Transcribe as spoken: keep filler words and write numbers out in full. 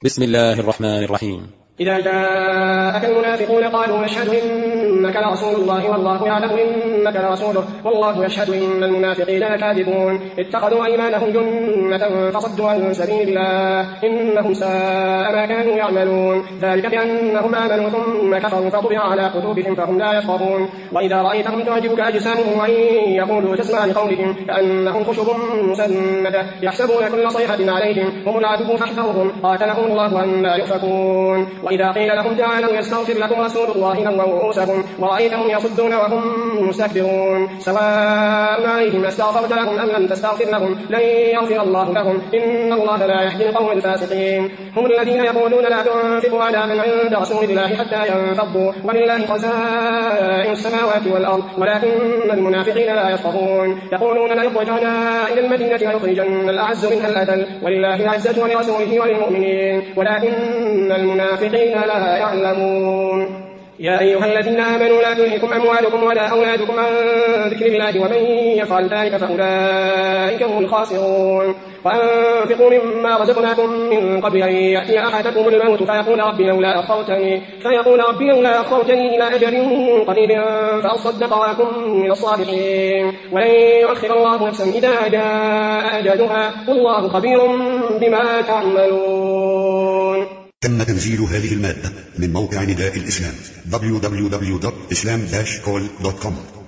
بسم الله الرحمن الرحيم. إذا جاءك المنافقون قالوا نشهد إنك لرسول الله والله يعلم إنك لرسوله والله يشهد إن المنافقين لكاذبون اتخذوا أيمانهم جنة فصدوا عن سبيل الله إنهم ساء ما كانوا يعملون ذلك بأنهم آمنوا ثم كفروا فطبع على قلوبهم فهم لا يفقهون وإذا رأيتهم تعجبك أجسامهم وإن يقولوا تسمع لقولهم كأنهم خشب مسندة يحسبون كل صيحة عليهم هم العدو فاحذرهم قاتلهم الله أن لا يؤفكون وإذا قيل لهم تعالوا يستغفر لكم رسول الله لووا رؤوسهم ورأيتهم يصدون وهم مستكبرون سواء عليهم استغفرت لهم أم لم تستغفر لهم لن يغفر الله لهم إن الله لا يهدي القوم الفاسقين هم الذين يقولون لا تنفقوا على من عند رسول الله حتى ينفضوا ولله خزائن السماوات والأرض ولكن المنافقين لا يفقهون يقولون لئن رجعنا إلى المدينة ليخرجن الأعز منها الأذل ولله العزة ولرسوله وللمؤمنين ولكن المنافقين لا يعلمون يا أيها الذين آمنوا لا تلهكم أموالكم ولا أولادكم عن ذكر الله ومن يفعل ذلك فأولئك هم الخاسرون وأنفقوا مما رزقناكم من قبل أن يأتي أحدكم الموت فيقول رب لولا أخرتني فيقول رب لولا أخرتني إلى أجل قريب فأصدق وأكن من الصالحين ولن يؤخر الله نفسا إذا جاء أجلها والله خبير بما تعملون. تم تنزيل هذه المادة من موقع نداء الإسلام دبليو دبليو دبليو دوت إسلام داش كول دوت كوم.